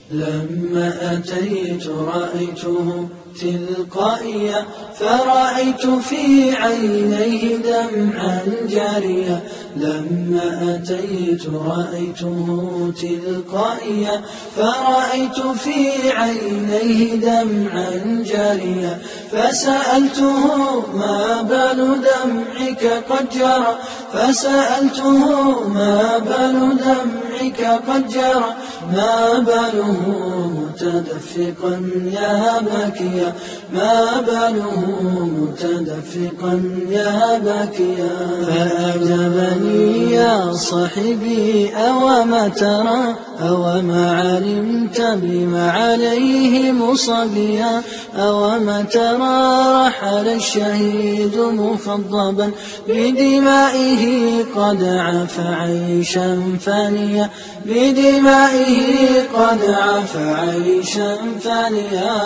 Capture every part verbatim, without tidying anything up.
لما أتيت رأيته تلقائيا، فرأيت في عينيه دمعا جاريا. لما أتيت رأيته تلقائيا، فرأيت في عينيه دمعا جاريا. فسألته ما بال دمعك قد جرى، فسألته ما بال دمعك قد جرى، ما باله متدفقا يا باكيا، ما باله متدفقا يا باكيا. فأعجبني يا صاحبي أوما ترى، أوما علمت بما عليه مصليا، أوما ترى رحل الشهيد مخضبا بدمائه قد عاف عيشا فانيا، بدمائه قد عاف عيشا فانيا.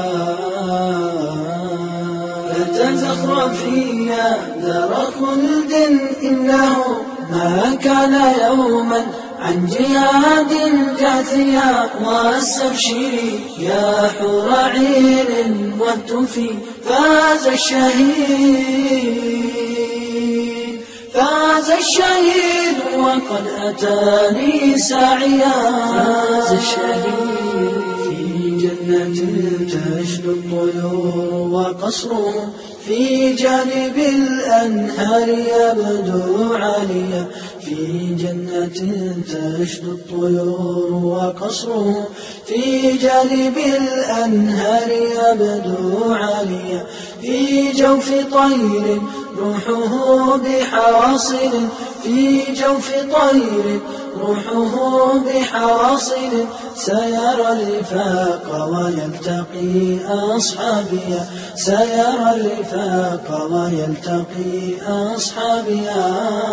لا تزخرفي يا دار خلد، إنه ما كان يوما عن جهاد جاثيا. واستبشري يا حور عين والتفي، فاز الشهيد، فاز الشهيد وقد أتاني ساعيا. فاز الشهيد في جنة تشدو الطيور، وقصره في جانب الأنهار يبدو عاليا. في جنة تشدو الطيور، وقصره في جانب الأنهار يبدو عاليا. في جوف طير روحه بحواصل، في جوف طير روحه بحواصل. سيرى الرفاق ويلتقي أصحابيا، سيرى الرفاق ويلتقي أصحابيا.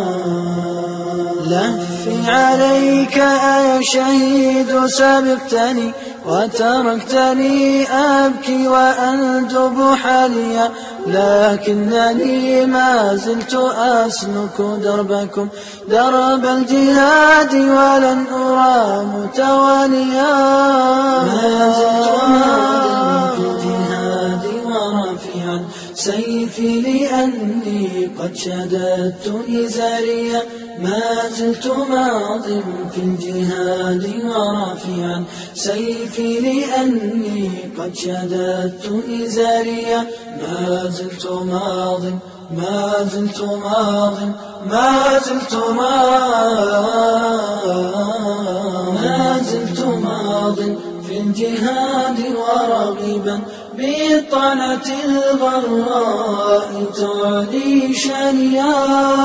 لهفي عليك يا شهيد، سبقتني وتركتني أبكي وأندب حاليا. لكنني ما زلت أسلك دربكم، درب الجهاد، ولن أرى متواليا. ما زلت ماضٍ في الجهاد ورافعا سيفي، لأني قد شددت إزاريا. ما زلت ماضٍ في الجهاد ورافعا سيفي، لأني قد شددت إزاريا. ما زلت ماضٍ، ما زلت ماضٍ، ما زلت ماضٍ، ما زلت ماضٍ في الجهاد ورغبا بالطعنة الغراء تعلي شانيا.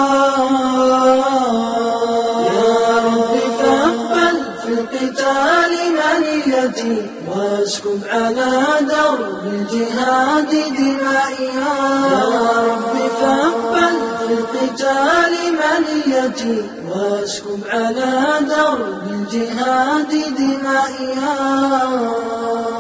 يا رب فاقبل في القتال منيتي، واسكب على درب الجهاد دمائيا. يا رب فاقبل في القتال منيتي، واسكب على درب الجهاد دمائيا.